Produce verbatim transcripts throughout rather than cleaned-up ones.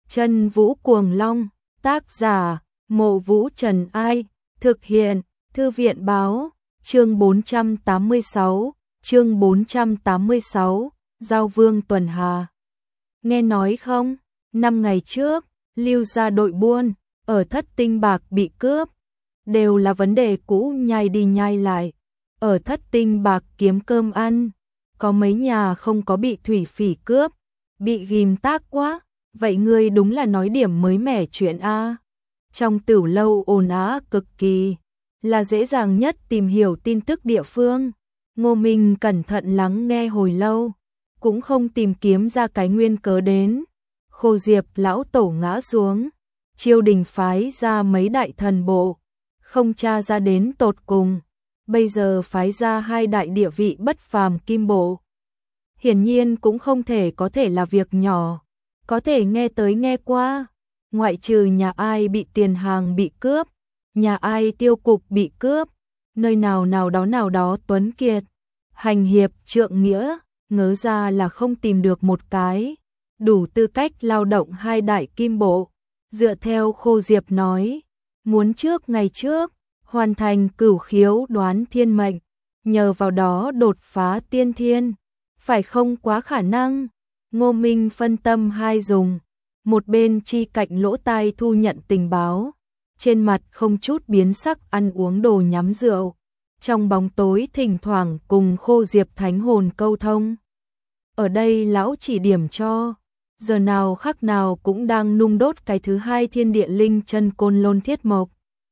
Chân Vũ Cuồng Long, tác giả, Mộ Vũ Trần Ai, thực hiện, Thư viện báo, chương bốn trăm tám mươi sáu, chương bốn trăm tám mươi sáu, Giao Vương Tuần Hà. Nghe nói không, năm ngày trước, Lưu gia đội buôn, ở Thất Tinh Bạc bị cướp, đều là vấn đề cũ nhai đi nhai lại, ở Thất Tinh Bạc kiếm cơm ăn, có mấy nhà không có bị thủy phỉ cướp, bị ghim tác quá. Vậy ngươi đúng là nói điểm mới mẻ chuyện a. Trong Tửu lâu ồn ào cực kỳ, là dễ dàng nhất tìm hiểu tin tức địa phương. Ngô Minh cẩn thận lắng nghe hồi lâu, cũng không tìm kiếm ra cái nguyên cớ đến. Khô Diệp lão tổ ngã xuống, Triều đình phái ra mấy đại thần bộ, không tra ra đến tột cùng. Bây giờ phái ra hai đại địa vị bất phàm kim bộ. Hiển nhiên cũng không thể có thể là việc nhỏ. Có thể nghe tới nghe qua, ngoại trừ nhà ai bị tiền hàng bị cướp, nhà ai tiêu cục bị cướp, nơi nào nào đó nào đó tuấn kiệt, hành hiệp trượng nghĩa, ngớ ra là không tìm được một cái, đủ tư cách lao động hai đại kim bộ. Dựa theo Khô Diệp nói, muốn trước ngày trước, hoàn thành cửu khiếu đoán thiên mệnh, nhờ vào đó đột phá tiên thiên, phải không quá khả năng. Ngô Minh phân tâm hai dùng, một bên chi cạnh lỗ tai thu nhận tình báo, trên mặt không chút biến sắc ăn uống đồ nhắm rượu, trong bóng tối thỉnh thoảng cùng Khô Diệp thánh hồn câu thông. Ở đây lão chỉ điểm cho, giờ nào khắc nào cũng đang nung đốt cái thứ hai thiên địa linh chân côn lôn thiết mộc.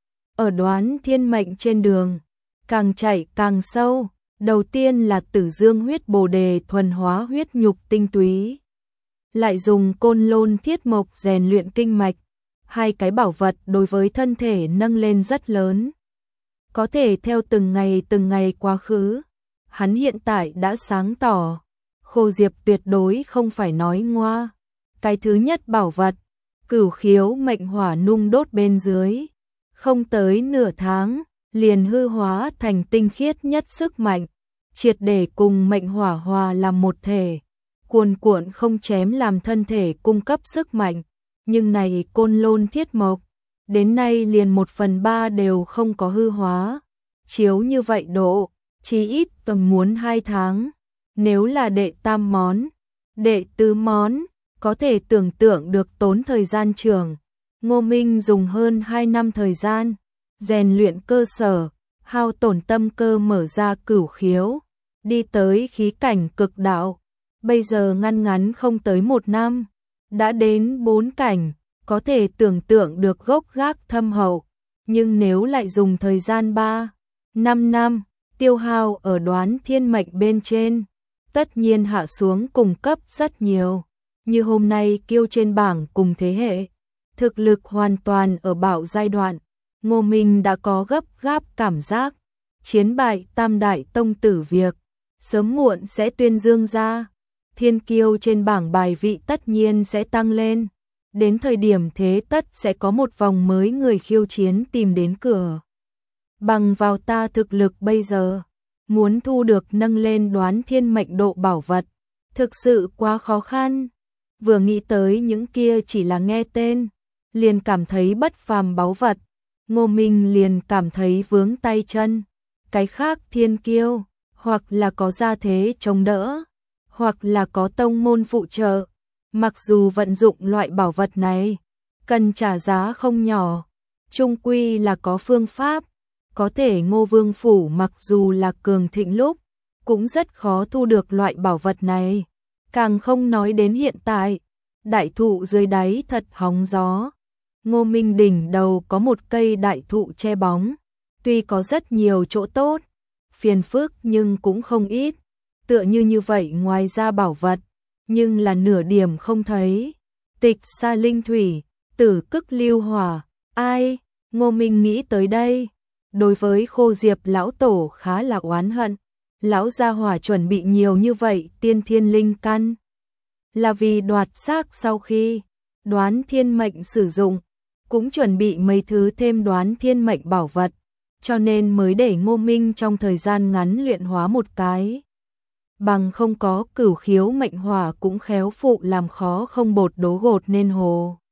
Ở đoán thiên mệnh trên đường, càng chạy càng sâu. Đầu tiên là Tử Dương huyết bồ đề thuần hóa huyết nhục tinh túy, lại dùng côn lôn thiết mộc rèn luyện kinh mạch, hai cái bảo vật đối với thân thể nâng lên rất lớn. Có thể theo từng ngày từng ngày quá khứ, hắn hiện tại đã sáng tỏ, Khô Diệp tuyệt đối không phải nói ngoa. Cái thứ nhất bảo vật, cửu khiếu mệnh hỏa nung đốt bên dưới, không tới nửa tháng, liền hư hóa thành tinh khiết nhất sức mạnh, triệt để cùng mệnh hỏa hòa làm một thể, cuồn cuộn không chém làm thân thể cung cấp sức mạnh. Nhưng này côn lôn thiết mộc, đến nay liền một phần ba đều không có hư hóa. Chiếu như vậy độ, chí ít tầm muốn hai tháng. Nếu là đệ tam món, đệ tứ món, có thể tưởng tượng được tốn thời gian trường. Ngô Minh dùng hơn hai năm thời gian, rèn luyện cơ sở, hao tổn tâm cơ mở ra cửu khiếu, đi tới khí cảnh cực đạo. Bây giờ ngăn ngắn không tới một năm, đã đến bốn cảnh, có thể tưởng tượng được gốc gác thâm hậu. Nhưng nếu lại dùng thời gian ba, năm năm, tiêu hao ở đoán thiên mệnh bên trên, tất nhiên hạ xuống cùng cấp rất nhiều. Như hôm nay kiêu trên bảng cùng thế hệ, thực lực hoàn toàn ở bạo giai đoạn. Ngô Minh đã có gấp gáp cảm giác, chiến bại tam đại tông tử việc, sớm muộn sẽ tuyên dương ra, thiên kiêu trên bảng bài vị tất nhiên sẽ tăng lên, đến thời điểm thế tất sẽ có một vòng mới người khiêu chiến tìm đến cửa. Bằng vào ta thực lực bây giờ, muốn thu được nâng lên đoán thiên mệnh độ bảo vật, thực sự quá khó khăn. Vừa nghĩ tới những kia chỉ là nghe tên, liền cảm thấy bất phàm báu vật. Ngô Minh liền cảm thấy vướng tay chân. Cái khác thiên kiêu, hoặc là có gia thế chống đỡ, hoặc là có tông môn phụ trợ. Mặc dù vận dụng loại bảo vật này, cần trả giá không nhỏ, chung quy là có phương pháp. Có thể Ngô Vương Phủ mặc dù là cường thịnh lúc, cũng rất khó thu được loại bảo vật này. Càng không nói đến hiện tại, đại thụ dưới đáy thật hóng gió. Ngô Minh đỉnh đầu có một cây đại thụ che bóng, tuy có rất nhiều chỗ tốt, phiền phức nhưng cũng không ít. Tựa như như vậy ngoài ra bảo vật, nhưng là nửa điểm không thấy. Tịch sa linh thủy, tử cức lưu hỏa, ai? Ngô Minh nghĩ tới đây, đối với Khô Diệp lão tổ khá là oán hận. Lão gia hỏa chuẩn bị nhiều như vậy tiên thiên linh căn, là vì đoạt xác sau khi đoán thiên mệnh sử dụng, cũng chuẩn bị mấy thứ thêm đoán thiên mệnh bảo vật, cho nên mới để Ngô Minh trong thời gian ngắn luyện hóa một cái. Bằng không có cửu khiếu mệnh hỏa cũng khéo phụ làm khó không bột đố gột nên hồ.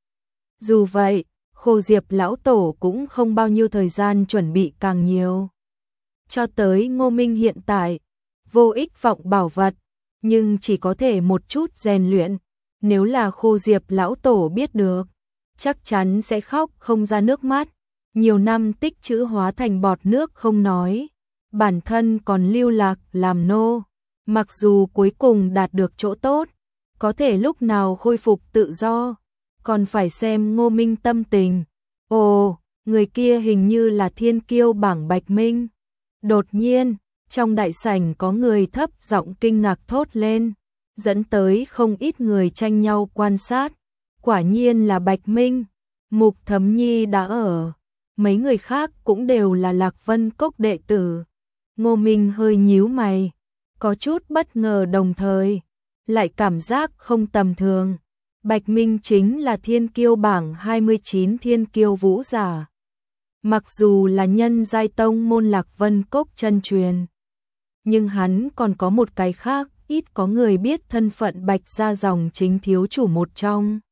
Dù vậy, Khô Diệp lão tổ cũng không bao nhiêu thời gian chuẩn bị càng nhiều. Cho tới Ngô Minh hiện tại, vô ích vọng bảo vật, nhưng chỉ có thể một chút rèn luyện. Nếu là Khô Diệp lão tổ biết được, chắc chắn sẽ khóc không ra nước mắt. Nhiều năm tích trữ hóa thành bọt nước không nói, bản thân còn lưu lạc làm nô. Mặc dù cuối cùng đạt được chỗ tốt, có thể lúc nào khôi phục tự do, còn phải xem Ngô Minh tâm tình. Ồ, người kia hình như là thiên kiêu bảng Bạch Minh. Đột nhiên, trong đại sảnh có người thấp giọng kinh ngạc thốt lên, dẫn tới không ít người tranh nhau quan sát. Quả nhiên là Bạch Minh, Mục Thấm Nhi đã ở, mấy người khác cũng đều là Lạc Vân Cốc đệ tử. Ngô Minh hơi nhíu mày, có chút bất ngờ đồng thời, lại cảm giác không tầm thường. Bạch Minh chính là thiên kiêu bảng hai mươi chín thiên kiêu vũ giả. Mặc dù là nhân giai tông môn Lạc Vân Cốc chân truyền, nhưng hắn còn có một cái khác, ít có người biết thân phận Bạch gia dòng chính thiếu chủ một trong.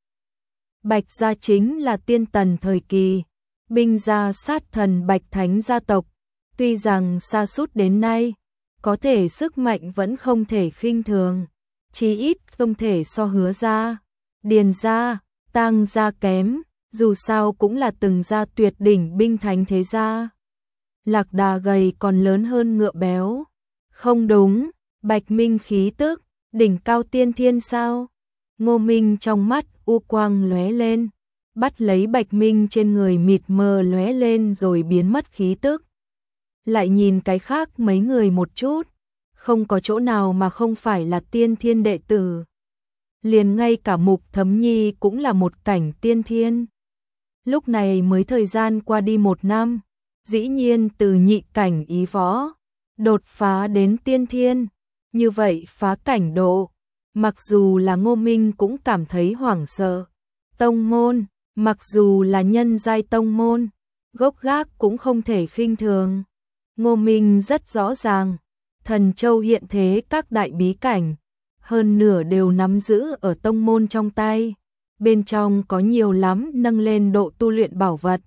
Bạch gia chính là tiên tần thời kỳ, binh gia sát thần Bạch Thánh gia tộc, tuy rằng sa sút đến nay, có thể sức mạnh vẫn không thể khinh thường, chí ít không thể so Hứa gia, Điền gia, Tang gia kém, dù sao cũng là từng gia tuyệt đỉnh binh thánh thế gia. Lạc Đà gầy còn lớn hơn ngựa béo. Không đúng, Bạch Minh khí tức, đỉnh cao tiên thiên sao? Ngô Minh trong mắt u quang lóe lên, bắt lấy Bạch Minh trên người mịt mờ lóe lên rồi biến mất khí tức. Lại nhìn cái khác mấy người một chút, không có chỗ nào mà không phải là tiên thiên đệ tử. Liền ngay cả Mục Thấm Nhi cũng là một cảnh tiên thiên. Lúc này mới thời gian qua đi một năm, dĩ nhiên từ nhị cảnh ý võ, đột phá đến tiên thiên, như vậy phá cảnh độ, mặc dù là Ngô Minh cũng cảm thấy hoảng sợ. Tông môn, mặc dù là nhân giai tông môn, gốc gác cũng không thể khinh thường. Ngô Minh rất rõ ràng, Thần Châu hiện thế các đại bí cảnh, hơn nửa đều nắm giữ ở tông môn trong tay, bên trong có nhiều lắm nâng lên độ tu luyện bảo vật.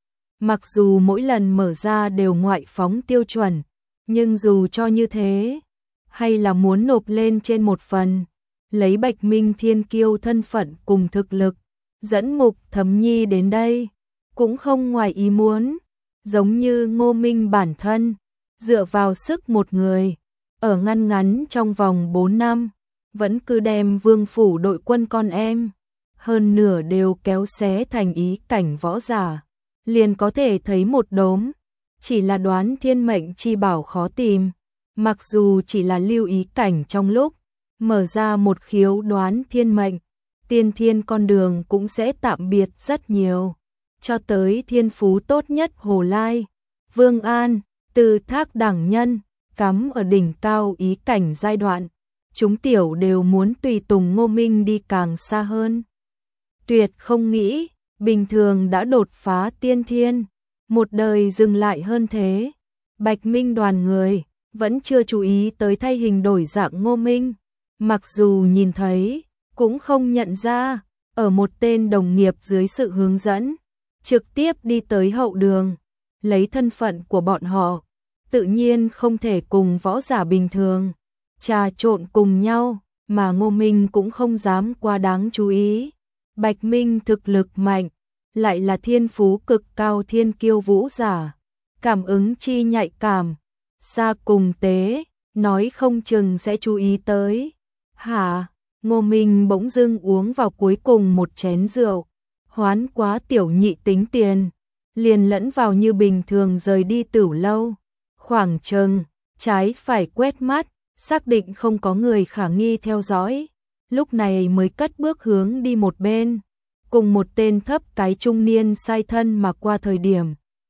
Mặc dù mỗi lần mở ra đều ngoại phóng tiêu chuẩn, nhưng dù cho như thế, hay là muốn nộp lên trên một phần, lấy Bạch Minh thiên kiêu thân phận cùng thực lực, dẫn Mục Thấm Nhi đến đây, cũng không ngoài ý muốn, giống như Ngô Minh bản thân, dựa vào sức một người, ở ngăn ngắn trong vòng bốn năm, vẫn cứ đem vương phủ đội quân con em, hơn nửa đều kéo xé thành ý cảnh võ giả, liền có thể thấy một đốm, chỉ là đoán thiên mệnh chi bảo khó tìm, mặc dù chỉ là lưu ý cảnh trong lúc, mở ra một khiếu đoán thiên mệnh, tiên thiên con đường cũng sẽ tạm biệt rất nhiều, cho tới thiên phú tốt nhất Hồ Lai, Vương An, từ thác đẳng nhân, cắm ở đỉnh cao ý cảnh giai đoạn, chúng tiểu đều muốn tùy tùng Ngô Minh đi càng xa hơn. Tuyệt không nghĩ, bình thường đã đột phá tiên thiên, một đời dừng lại hơn thế. Bạch Minh đoàn người, vẫn chưa chú ý tới thay hình đổi dạng Ngô Minh, mặc dù nhìn thấy, cũng không nhận ra, ở một tên đồng nghiệp dưới sự hướng dẫn, trực tiếp đi tới hậu đường, lấy thân phận của bọn họ, tự nhiên không thể cùng võ giả bình thường trà trộn cùng nhau, mà Ngô Minh cũng không dám quá đáng chú ý. Bạch Minh thực lực mạnh, lại là thiên phú cực cao thiên kiêu vũ giả, cảm ứng chi nhạy cảm, xa cùng tế, nói không chừng sẽ chú ý tới. Hả? Ngô Minh bỗng dưng uống vào cuối cùng một chén rượu, hoán quá tiểu nhị tính tiền, liền lẫn vào như bình thường rời đi tửu lâu. Khoảng chừng, trái phải quét mắt, xác định không có người khả nghi theo dõi, lúc này mới cất bước hướng đi một bên, cùng một tên thấp cái trung niên sai thân mà qua thời điểm.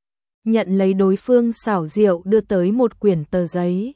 Nhận lấy đối phương xảo diệu đưa tới một quyển tờ giấy.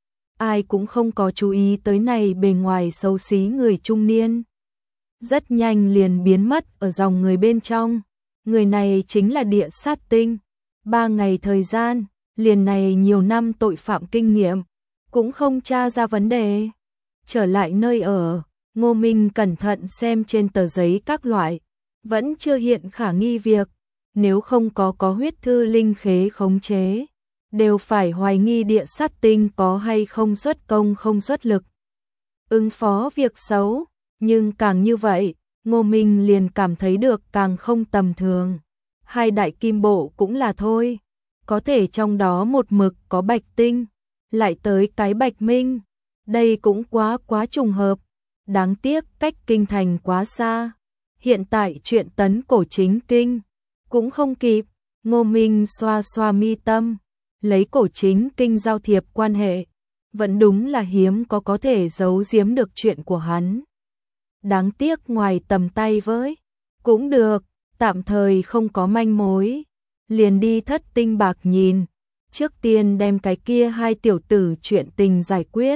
Ai cũng không có chú ý tới này bề ngoài xấu xí người trung niên. Rất nhanh liền biến mất ở dòng người bên trong. Người này chính là Địa Sát Tinh. Ba ngày thời gian, liền này nhiều năm tội phạm kinh nghiệm, cũng không tra ra vấn đề. Trở lại nơi ở, Ngô Minh cẩn thận xem trên tờ giấy các loại, vẫn chưa hiện khả nghi việc, nếu không có có huyết thư linh khế khống chế, đều phải hoài nghi địa sát tinh có hay không xuất công không xuất lực. Ứng phó việc xấu, nhưng càng như vậy, Ngô Minh liền cảm thấy được càng không tầm thường. Hai đại kim bộ cũng là thôi, có thể trong đó một mực có bạch tinh, lại tới cái bạch minh, đây cũng quá quá trùng hợp. Đáng tiếc cách kinh thành quá xa, hiện tại chuyện tấn cổ chính kinh cũng không kịp. Ngô Minh xoa xoa mi tâm, lấy cổ chính kinh giao thiệp quan hệ, vẫn đúng là hiếm có có thể giấu giếm được chuyện của hắn. Đáng tiếc ngoài tầm tay với, cũng được, tạm thời không có manh mối, liền đi thất tinh bạc nhìn, trước tiên đem cái kia hai tiểu tử chuyện tình giải quyết,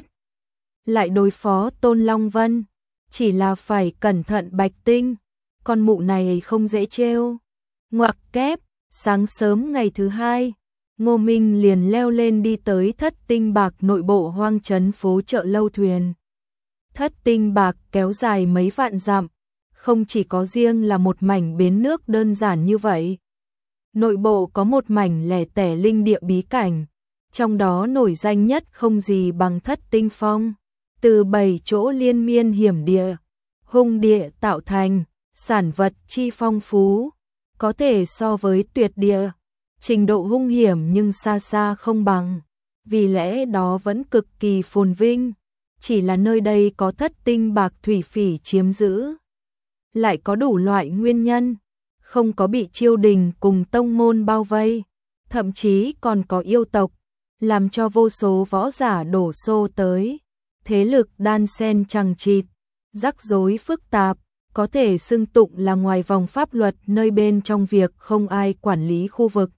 lại đối phó Tôn Long Vân, chỉ là phải cẩn thận bạch tinh, con mụ này không dễ trêu. Ngoặc kép, sáng sớm ngày thứ hai, Ngô Minh liền leo lên đi tới thất tinh bạc nội bộ hoang trấn phố chợ lâu thuyền. Thất tinh bạc kéo dài mấy vạn dặm, không chỉ có riêng là một mảnh bến nước đơn giản như vậy. Nội bộ có một mảnh lẻ tẻ linh địa bí cảnh, trong đó nổi danh nhất không gì bằng thất tinh phong, từ bảy chỗ liên miên hiểm địa, hung địa tạo thành, sản vật chi phong phú, có thể so với tuyệt địa, trình độ hung hiểm nhưng xa xa không bằng, vì lẽ đó vẫn cực kỳ phồn vinh, chỉ là nơi đây có thất tinh bạc thủy phỉ chiếm giữ. Lại có đủ loại nguyên nhân, không có bị triều đình cùng tông môn bao vây, thậm chí còn có yêu tộc, làm cho vô số võ giả đổ xô tới, thế lực đan xen chằng chịt, rắc rối phức tạp, có thể xưng tụng là ngoài vòng pháp luật nơi bên trong việc không ai quản lý khu vực.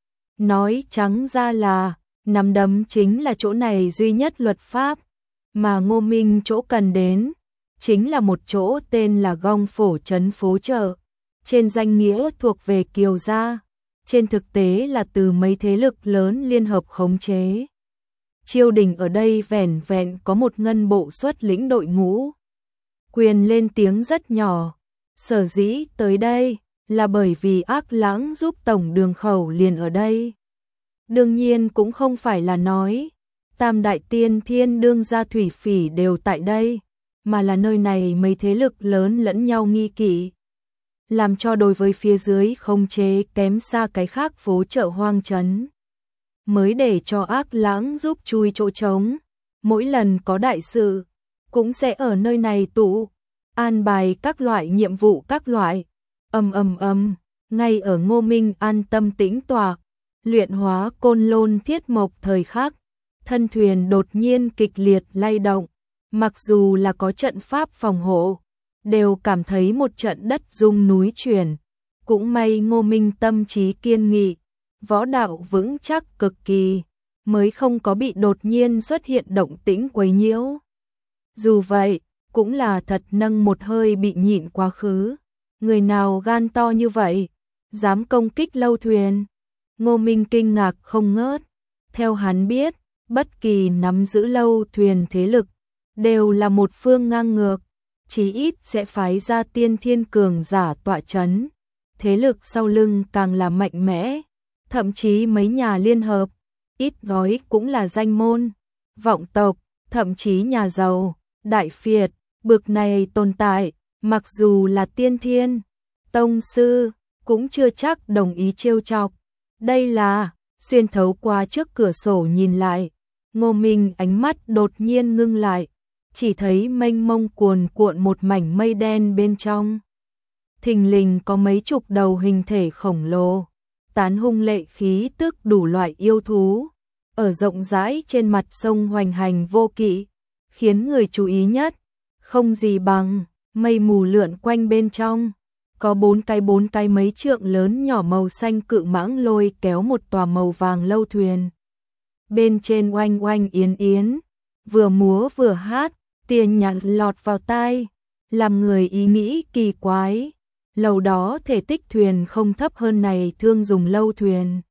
Nói trắng ra là, nắm đấm chính là chỗ này duy nhất luật pháp, mà Ngô Minh chỗ cần đến, chính là một chỗ tên là Gong Phổ trấn phố chợ, trên danh nghĩa thuộc về Kiều gia, trên thực tế là từ mấy thế lực lớn liên hợp khống chế. Triều đình ở đây vẻn vẹn có một ngân bộ xuất lĩnh đội ngũ. Quyền lên tiếng rất nhỏ, sở dĩ tới đây là bởi vì Ác Lãng giúp tổng đường khẩu liền ở đây. Đương nhiên cũng không phải là nói Tam đại tiên thiên đương gia thủy phỉ đều tại đây, mà là nơi này mấy thế lực lớn lẫn nhau nghi kỵ, làm cho đối với phía dưới không chế kém xa cái khác phố chợ hoang trấn. Mới để cho Ác Lãng giúp chui chỗ trống, mỗi lần có đại sự, cũng sẽ ở nơi này tụ, an bài các loại nhiệm vụ các loại, ầm ầm ầm, ngay ở Ngô Minh an tâm tĩnh tọa, luyện hóa côn lôn thiết mộc thời khắc, thân thuyền đột nhiên kịch liệt lay động, mặc dù là có trận pháp phòng hộ, đều cảm thấy một trận đất rung núi chuyển, cũng may Ngô Minh tâm trí kiên nghị, võ đạo vững chắc cực kỳ, mới không có bị đột nhiên xuất hiện động tĩnh quấy nhiễu. Dù vậy, cũng là thật nâng một hơi bị nhịn quá khứ, người nào gan to như vậy, dám công kích lâu thuyền. Ngô Minh kinh ngạc không ngớt, theo hắn biết, bất kỳ nắm giữ lâu thuyền thế lực, đều là một phương ngang ngược, chí ít sẽ phái ra tiên thiên cường giả tọa chấn, thế lực sau lưng càng là mạnh mẽ, thậm chí mấy nhà liên hợp, ít nói cũng là danh môn, vọng tộc, thậm chí nhà giàu, đại phiệt, bực này tồn tại, mặc dù là tiên thiên, tông sư, cũng chưa chắc đồng ý trêu chọc. Đây là, xuyên thấu qua trước cửa sổ nhìn lại, Ngô Minh ánh mắt đột nhiên ngưng lại, chỉ thấy mênh mông cuồn cuộn một mảnh mây đen bên trong. Thình lình có mấy chục đầu hình thể khổng lồ, tán hung lệ khí tức đủ loại yêu thú, ở rộng rãi trên mặt sông hoành hành vô kỵ, khiến người chú ý nhất, không gì bằng, mây mù lượn quanh bên trong. Có bốn cái bốn cái mấy trượng lớn nhỏ màu xanh cự mãng lôi kéo một tòa màu vàng lâu thuyền. Bên trên oanh oanh yến yến, vừa múa vừa hát, tiền nhạn lọt vào tai, làm người ý nghĩ kỳ quái. Lầu đó thể tích thuyền không thấp hơn này thương dùng lâu thuyền.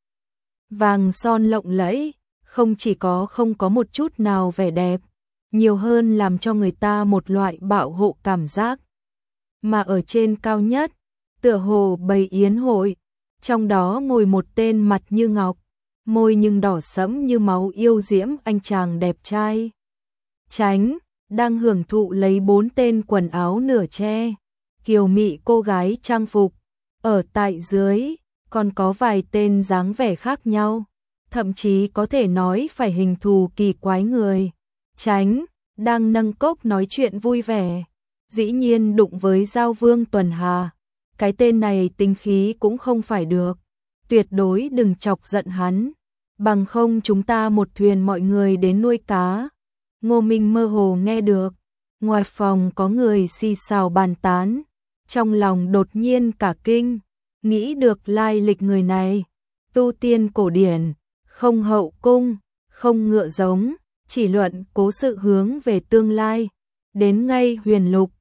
Vàng son lộng lẫy, không chỉ có không có một chút nào vẻ đẹp, nhiều hơn làm cho người ta một loại bảo hộ cảm giác. Mà ở trên cao nhất, tựa hồ bày yến hội, trong đó ngồi một tên mặt như ngọc, môi nhưng đỏ sẫm như máu yêu diễm anh chàng đẹp trai. Tránh, đang hưởng thụ lấy bốn tên quần áo nửa che, kiều mị cô gái trang phục, ở tại dưới, còn có vài tên dáng vẻ khác nhau, thậm chí có thể nói phải hình thù kỳ quái người. Tránh, đang nâng cốc nói chuyện vui vẻ, dĩ nhiên đụng với Giao Vương Tuần Hà. Cái tên này tính khí cũng không phải được, tuyệt đối đừng chọc giận hắn, bằng không chúng ta một thuyền mọi người đến nuôi cá. Ngô Minh mơ hồ nghe được, ngoài phòng có người xì xào bàn tán, trong lòng đột nhiên cả kinh, nghĩ được lai lịch người này, tu tiên cổ điển, không hậu cung, không ngựa giống, chỉ luận cố sự hướng về tương lai, đến ngay huyền lục,